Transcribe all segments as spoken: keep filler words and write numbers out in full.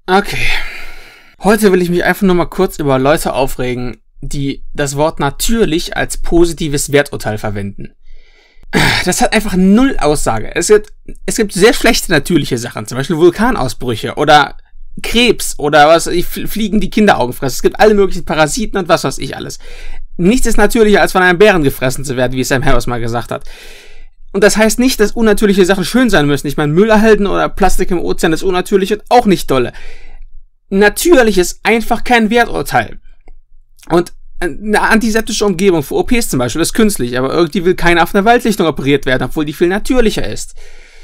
Okay. Heute will ich mich einfach nur mal kurz über Leute aufregen, die das Wort natürlich als positives Werturteil verwenden. Das hat einfach null Aussage. Es gibt, es gibt sehr schlechte natürliche Sachen, zum Beispiel Vulkanausbrüche oder Krebs oder was, Fliegen, die Kinderaugen fressen. Es gibt alle möglichen Parasiten und was weiß ich alles. Nichts ist natürlicher, als von einem Bären gefressen zu werden, wie Sam Harris mal gesagt hat. Und das heißt nicht, dass unnatürliche Sachen schön sein müssen. Ich meine, Müll erhalten oder Plastik im Ozean ist unnatürlich und auch nicht dolle. Natürlich ist einfach kein Werturteil. Und eine antiseptische Umgebung für O Ps zum Beispiel ist künstlich, aber irgendwie will keiner auf einer Waldlichtung operiert werden, obwohl die viel natürlicher ist.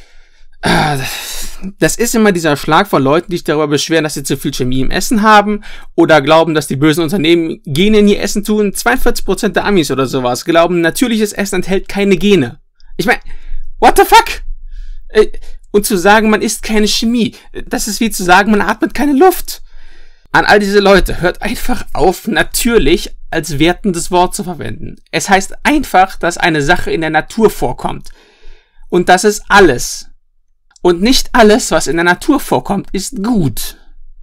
Das ist immer dieser Schlag von Leuten, die sich darüber beschweren, dass sie zu viel Chemie im Essen haben oder glauben, dass die bösen Unternehmen Gene in ihr Essen tun. zweiundvierzig Prozent der Amis oder sowas glauben, natürliches Essen enthält keine Gene. Ich meine, what the fuck? Und zu sagen, man isst keine Chemie, das ist wie zu sagen, man atmet keine Luft. An all diese Leute, hört einfach auf, natürlich als wertendes Wort zu verwenden. Es heißt einfach, dass eine Sache in der Natur vorkommt. Und das ist alles. Und nicht alles, was in der Natur vorkommt, ist gut.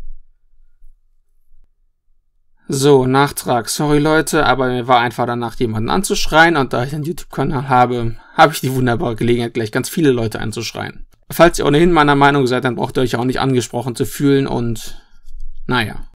So, Nachtrag. Sorry Leute, aber mir war einfach danach, jemanden anzuschreien, und da ich einen YouTube-Kanal habe, habe ich die wunderbare Gelegenheit, gleich ganz viele Leute anzuschreien. Falls ihr ohnehin meiner Meinung seid, dann braucht ihr euch auch nicht angesprochen zu fühlen und naja.